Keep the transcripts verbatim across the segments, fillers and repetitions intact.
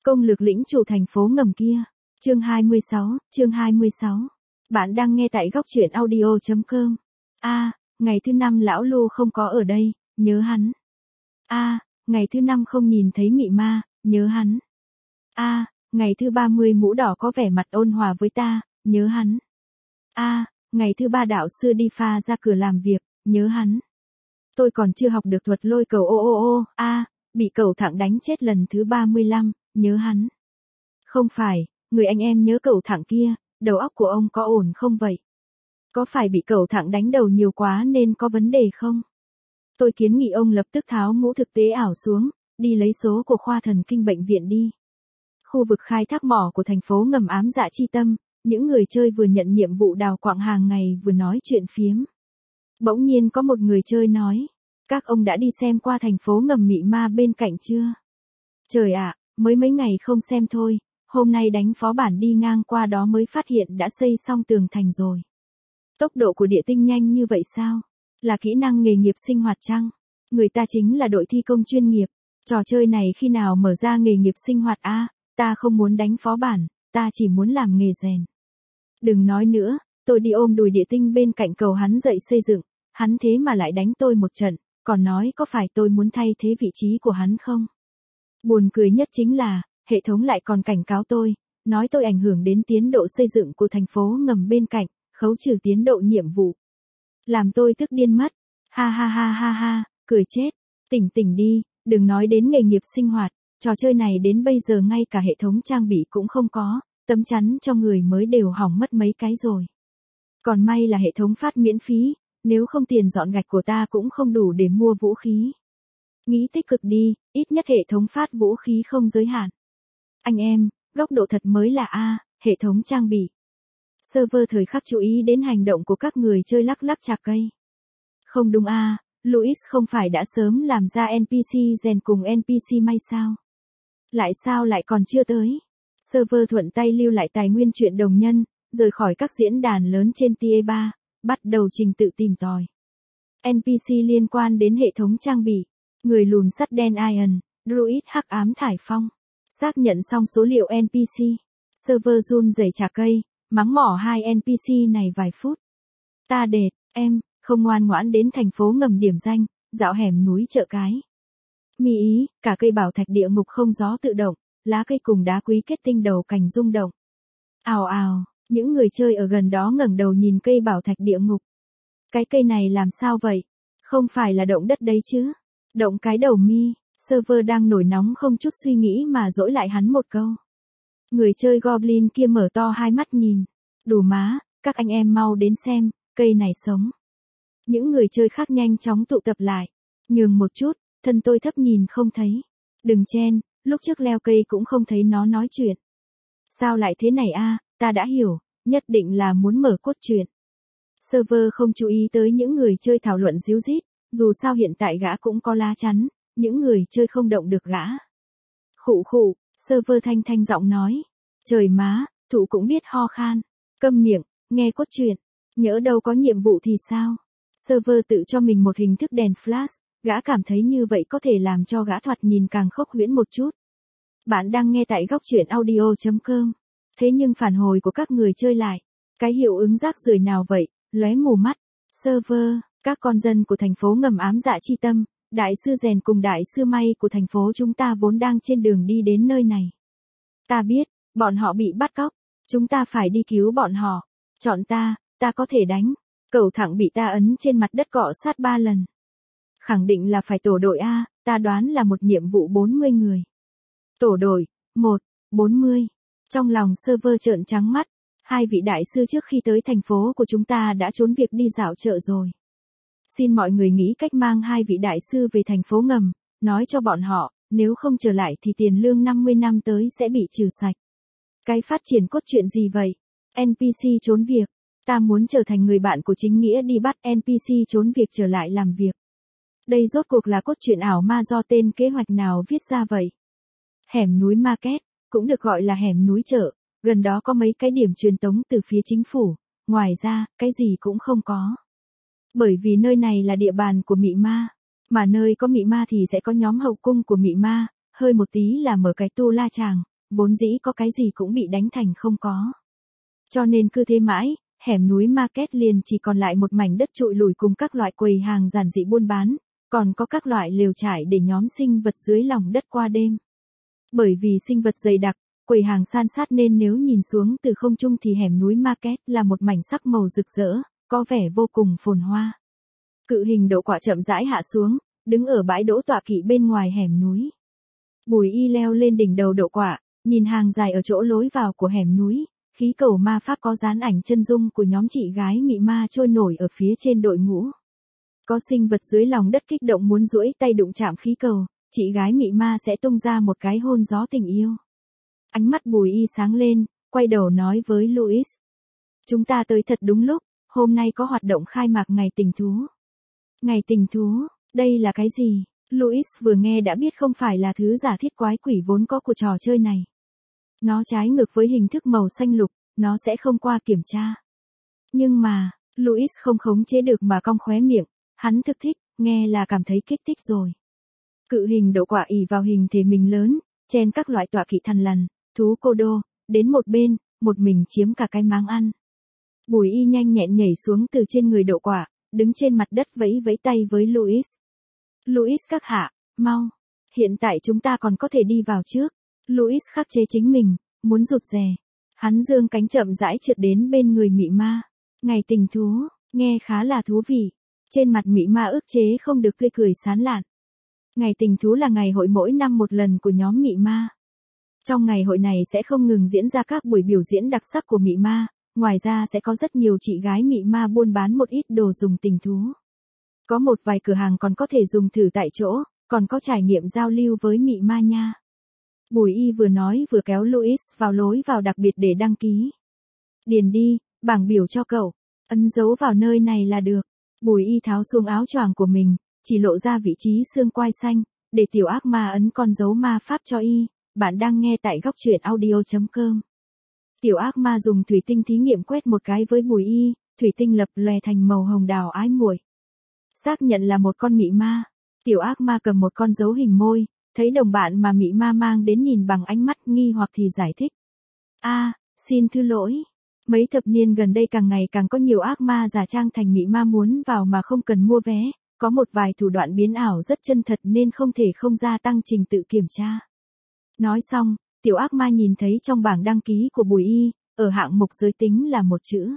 Công lược lĩnh chủ thành phố ngầm kia. Chương hai mươi sáu, chương hai mươi sáu. Bạn đang nghe tại góc truyện audio chấm com. A, ngày thứ năm lão Lu không có ở đây, nhớ hắn. A, ngày thứ năm không nhìn thấy mị ma, nhớ hắn. A, ngày thứ ba mươi mũ đỏ có vẻ mặt ôn hòa với ta, nhớ hắn. A, ngày thứ ba đạo sư đi pha ra cửa làm việc, nhớ hắn. Tôi còn chưa học được thuật lôi cầu ô ô ô, a, bị cẩu thẳng đánh chết lần thứ ba mươi lăm, nhớ hắn. Không phải, người anh em nhớ cẩu thẳng kia, đầu óc của ông có ổn không vậy? Có phải bị cẩu thẳng đánh đầu nhiều quá nên có vấn đề không? Tôi kiến nghị ông lập tức tháo mũ thực tế ảo xuống, đi lấy số của khoa thần kinh bệnh viện đi. Khu vực khai thác mỏ của thành phố ngầm ám dạ chi tâm, những người chơi vừa nhận nhiệm vụ đào quặng hàng ngày vừa nói chuyện phiếm. Bỗng nhiên có một người chơi nói, các ông đã đi xem qua thành phố ngầm mị ma bên cạnh chưa? Trời ạ, mới mấy ngày không xem thôi, hôm nay đánh phó bản đi ngang qua đó mới phát hiện đã xây xong tường thành rồi. Tốc độ của địa tinh nhanh như vậy sao? Là kỹ năng nghề nghiệp sinh hoạt chăng? Người ta chính là đội thi công chuyên nghiệp. Trò chơi này khi nào mở ra nghề nghiệp sinh hoạt a? À, ta không muốn đánh phó bản, ta chỉ muốn làm nghề rèn. Đừng nói nữa, tôi đi ôm đùi địa tinh bên cạnh cầu hắn dậy xây dựng, hắn thế mà lại đánh tôi một trận, còn nói có phải tôi muốn thay thế vị trí của hắn không? Buồn cười nhất chính là, hệ thống lại còn cảnh cáo tôi, nói tôi ảnh hưởng đến tiến độ xây dựng của thành phố ngầm bên cạnh, khấu trừ tiến độ nhiệm vụ. Làm tôi tức điên mất. Ha ha ha ha ha, cười chết. Tỉnh tỉnh đi, đừng nói đến nghề nghiệp sinh hoạt, trò chơi này đến bây giờ ngay cả hệ thống trang bị cũng không có, tấm chắn cho người mới đều hỏng mất mấy cái rồi. Còn may là hệ thống phát miễn phí, nếu không tiền dọn gạch của ta cũng không đủ để mua vũ khí. Nghĩ tích cực đi, ít nhất hệ thống phát vũ khí không giới hạn. Anh em, góc độ thật mới là A, hệ thống trang bị. Server thời khắc chú ý đến hành động của các người chơi lắc lắc chạc cây. Không đúng a, Louis không phải đã sớm làm ra en pê xê rèn cùng en pê xê may sao? Lại sao lại còn chưa tới? Server thuận tay lưu lại tài nguyên truyện đồng nhân, rời khỏi các diễn đàn lớn trên tê e ba, bắt đầu trình tự tìm tòi. en pê xê liên quan đến hệ thống trang bị, người lùn sắt đen Iron, Druid hắc ám thải phong. Xác nhận xong số liệu en pê xê. Server run rẩy chà cây, mắng mỏ hai en pê xê này vài phút. Ta đệt, em, không ngoan ngoãn đến thành phố ngầm điểm danh, dạo hẻm núi chợ cái. Mi ý, cả cây bảo thạch địa ngục không gió tự động, lá cây cùng đá quý kết tinh đầu cành rung động. Ào ào, những người chơi ở gần đó ngẩng đầu nhìn cây bảo thạch địa ngục. Cái cây này làm sao vậy? Không phải là động đất đấy chứ? Động cái đầu mi, server đang nổi nóng không chút suy nghĩ mà dỗi lại hắn một câu. Người chơi Goblin kia mở to hai mắt nhìn. Đủ má, các anh em mau đến xem, cây này sống. Những người chơi khác nhanh chóng tụ tập lại. Nhường một chút, thân tôi thấp nhìn không thấy. Đừng chen, lúc trước leo cây cũng không thấy nó nói chuyện. Sao lại thế này a? Ta đã hiểu, nhất định là muốn mở cốt truyện. Server không chú ý tới những người chơi thảo luận díu dít, dù sao hiện tại gã cũng có lá chắn, những người chơi không động được gã. Khụ khụ, server thanh thanh giọng nói. Trời má, thụ cũng biết ho khan. Câm miệng, nghe cốt truyện. Nhỡ đâu có nhiệm vụ thì sao? Server tự cho mình một hình thức đèn flash, gã cảm thấy như vậy có thể làm cho gã thoạt nhìn càng khốc huyễn một chút. Bạn đang nghe tại góc truyện audio chấm com. Thế nhưng phản hồi của các người chơi lại. Cái hiệu ứng rác rưởi nào vậy, lóe mù mắt. Server, các con dân của thành phố ngầm ám dạ chi tâm, đại sư rèn cùng đại sư may của thành phố chúng ta vốn đang trên đường đi đến nơi này. Ta biết, bọn họ bị bắt cóc, chúng ta phải đi cứu bọn họ. Chọn ta, ta có thể đánh. Cẩu thẳng bị ta ấn trên mặt đất cọ sát ba lần. Khẳng định là phải tổ đội A, ta đoán là một nhiệm vụ bốn mươi người. Tổ đội, một, bốn mươi. Trong lòng server trợn trắng mắt, hai vị đại sư trước khi tới thành phố của chúng ta đã trốn việc đi dạo chợ rồi. Xin mọi người nghĩ cách mang hai vị đại sư về thành phố ngầm, nói cho bọn họ, nếu không trở lại thì tiền lương năm mươi năm tới sẽ bị trừ sạch. Cái phát triển cốt truyện gì vậy? en pê xê trốn việc. Ta muốn trở thành người bạn của chính nghĩa đi bắt en pê xê trốn việc trở lại làm việc. Đây rốt cuộc là cốt truyện ảo ma do tên kế hoạch nào viết ra vậy? Hẻm núi Market, cũng được gọi là hẻm núi chợ, gần đó có mấy cái điểm truyền tống từ phía chính phủ, ngoài ra, cái gì cũng không có. Bởi vì nơi này là địa bàn của mị ma, mà nơi có mị ma thì sẽ có nhóm hậu cung của mị ma, hơi một tí là mở cái tu la chàng, vốn dĩ có cái gì cũng bị đánh thành không có. Cho nên cứ thế mãi, hẻm núi Market liền chỉ còn lại một mảnh đất trụi lủi cùng các loại quầy hàng giản dị buôn bán, còn có các loại lều trại để nhóm sinh vật dưới lòng đất qua đêm. Bởi vì sinh vật dày đặc, quầy hàng san sát nên nếu nhìn xuống từ không trung thì hẻm núi Market là một mảnh sắc màu rực rỡ, có vẻ vô cùng phồn hoa. Cự hình đậu quạ chậm rãi hạ xuống, đứng ở bãi đỗ tọa kỵ bên ngoài hẻm núi. Bùi Y leo lên đỉnh đầu đậu quạ, nhìn hàng dài ở chỗ lối vào của hẻm núi, khí cầu ma pháp có dán ảnh chân dung của nhóm chị gái mị ma trôi nổi ở phía trên đội ngũ. Có sinh vật dưới lòng đất kích động muốn duỗi tay đụng chạm khí cầu, chị gái mị ma sẽ tung ra một cái hôn gió tình yêu. Ánh mắt Bùi Y sáng lên, quay đầu nói với Louis. Chúng ta tới thật đúng lúc, hôm nay có hoạt động khai mạc ngày tình thú. Ngày tình thú, đây là cái gì? Louis vừa nghe đã biết không phải là thứ giả thiết quái quỷ vốn có của trò chơi này. Nó trái ngược với hình thức màu xanh lục, nó sẽ không qua kiểm tra. Nhưng mà, Louis không khống chế được mà cong khóe miệng, hắn thực thích, nghe là cảm thấy kích thích rồi. Cự hình đậu quạ ỉ vào hình thể mình lớn, chen các loại tọa kỵ thằn lằn, thú cô đô, đến một bên, một mình chiếm cả cái máng ăn. Bùi Y nhanh nhẹn nhảy xuống từ trên người đậu quạ, đứng trên mặt đất vẫy vẫy tay với Louis. Louis các hạ, mau, hiện tại chúng ta còn có thể đi vào trước. Louis khắc chế chính mình, muốn rụt rè. Hắn giương cánh chậm rãi trượt đến bên người mị ma. Ngày tình thú, nghe khá là thú vị. Trên mặt mị ma ức chế không được tươi cười sán lạn. Ngày tình thú là ngày hội mỗi năm một lần của nhóm mị ma. Trong ngày hội này sẽ không ngừng diễn ra các buổi biểu diễn đặc sắc của mị ma, ngoài ra sẽ có rất nhiều chị gái mị ma buôn bán một ít đồ dùng tình thú. Có một vài cửa hàng còn có thể dùng thử tại chỗ, còn có trải nghiệm giao lưu với mị ma nha. Bùi Y vừa nói vừa kéo Louis vào lối vào đặc biệt để đăng ký. Điền đi, bảng biểu cho cậu, ấn dấu vào nơi này là được. Bùi Y tháo xuống áo choàng của mình, chỉ lộ ra vị trí xương quai xanh, để tiểu ác ma ấn con dấu ma pháp cho Y. Bạn đang nghe tại góc truyện audio chấm com. Tiểu ác ma dùng thủy tinh thí nghiệm quét một cái với Bùi Y, thủy tinh lập lòe thành màu hồng đào ái muội. Xác nhận là một con mị ma. Tiểu ác ma cầm một con dấu hình môi, thấy đồng bạn mà mị ma mang đến nhìn bằng ánh mắt nghi hoặc thì giải thích. A, à, xin thứ lỗi. Mấy thập niên gần đây càng ngày càng có nhiều ác ma giả trang thành mị ma muốn vào mà không cần mua vé, có một vài thủ đoạn biến ảo rất chân thật nên không thể không gia tăng trình tự kiểm tra. Nói xong, tiểu ác ma nhìn thấy trong bảng đăng ký của Bùi Y, ở hạng mục giới tính là một chữ.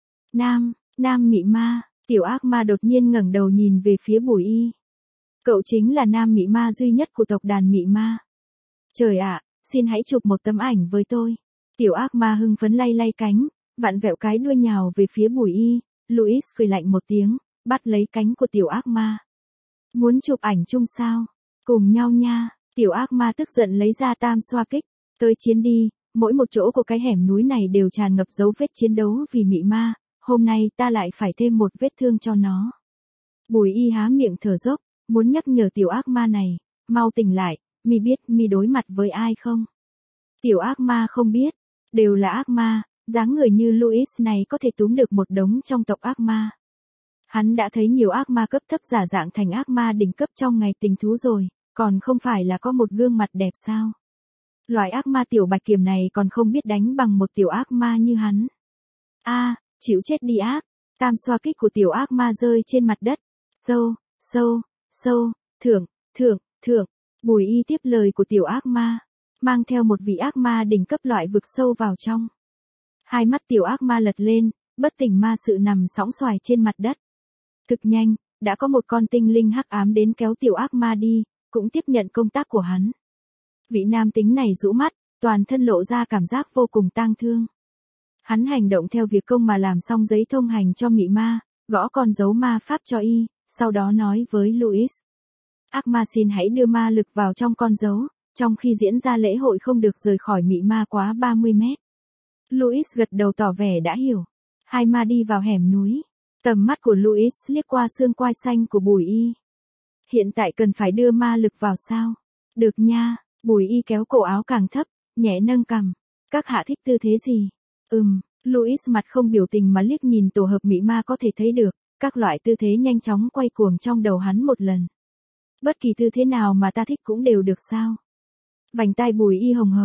Nam, nam mị ma, tiểu ác ma đột nhiên ngẩng đầu nhìn về phía Bùi Y. Cậu chính là nam mị ma duy nhất của tộc đàn mị ma. Trời ạ, xin hãy chụp một tấm ảnh với tôi. Tiểu ác ma hưng phấn lay lay cánh, vặn vẹo cái đuôi nhào về phía Bùi Y. Louis cười lạnh một tiếng, bắt lấy cánh của tiểu ác ma. Muốn chụp ảnh chung sao? Cùng nhau nha. Tiểu ác ma tức giận lấy ra tam xoa kích. Tới chiến đi, mỗi một chỗ của cái hẻm núi này đều tràn ngập dấu vết chiến đấu vì mị ma. Hôm nay ta lại phải thêm một vết thương cho nó. Bùi Y há miệng thở dốc, muốn nhắc nhở tiểu ác ma này, mau tỉnh lại, mi biết mi đối mặt với ai không? Tiểu ác ma không biết, đều là ác ma, dáng người như Louis này có thể túm được một đống trong tộc ác ma. Hắn đã thấy nhiều ác ma cấp thấp giả dạng thành ác ma đỉnh cấp trong ngày tình thú rồi, còn không phải là có một gương mặt đẹp sao? Loại ác ma tiểu bạch kiểm này còn không biết đánh bằng một tiểu ác ma như hắn. A, à, chịu chết đi ác, tam xoa kích của tiểu ác ma rơi trên mặt đất, sâu, sâu, sâu, thưởng, thưởng, thưởng. Bùi Y tiếp lời của tiểu ác ma, mang theo một vị ác ma đỉnh cấp loại vực sâu vào trong. Hai mắt tiểu ác ma lật lên, bất tỉnh ma sự nằm sõng xoài trên mặt đất. Cực nhanh, đã có một con tinh linh hắc ám đến kéo tiểu ác ma đi, cũng tiếp nhận công tác của hắn. Vị nam tính này rũ mắt, toàn thân lộ ra cảm giác vô cùng tang thương. Hắn hành động theo việc công mà làm xong giấy thông hành cho mị ma, gõ con dấu ma pháp cho Y, sau đó nói với Louis. Ác ma xin hãy đưa ma lực vào trong con dấu, trong khi diễn ra lễ hội không được rời khỏi mị ma quá ba mươi mét. Louis gật đầu tỏ vẻ đã hiểu. Hai ma đi vào hẻm núi. Tầm mắt của Louis liếc qua xương quai xanh của Bùi Y. Hiện tại cần phải đưa ma lực vào sao? Được nha, Bùi Y kéo cổ áo càng thấp, nhẹ nâng cằm. Các hạ thích tư thế gì? Ừm, Louis mặt không biểu tình mà liếc nhìn tổ hợp mị ma có thể thấy được, các loại tư thế nhanh chóng quay cuồng trong đầu hắn một lần. Bất kỳ tư thế nào mà ta thích cũng đều được sao? Vành tai Bùi Y hồng hồng,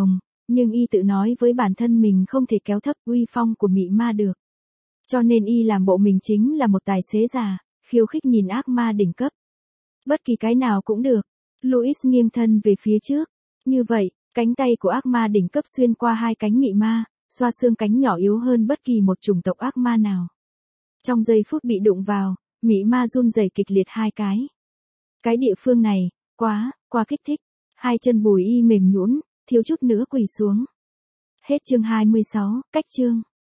Nhưng y tự nói với bản thân mình không thể kéo thấp uy phong của mị ma được. Cho nên y làm bộ mình chính là một tài xế già, khiêu khích nhìn ác ma đỉnh cấp. Bất kỳ cái nào cũng được. Louis nghiêng thân về phía trước. Như vậy, cánh tay của ác ma đỉnh cấp xuyên qua hai cánh mị ma, xoa xương cánh nhỏ yếu hơn bất kỳ một chủng tộc ác ma nào. Trong giây phút bị đụng vào, mị ma run rẩy kịch liệt hai cái. Cái địa phương này, quá, quá kích thích. Hai chân bùi y mềm nhũn, thiếu chút nữa quỳ xuống. Hết chương hai mươi sáu, cách chương.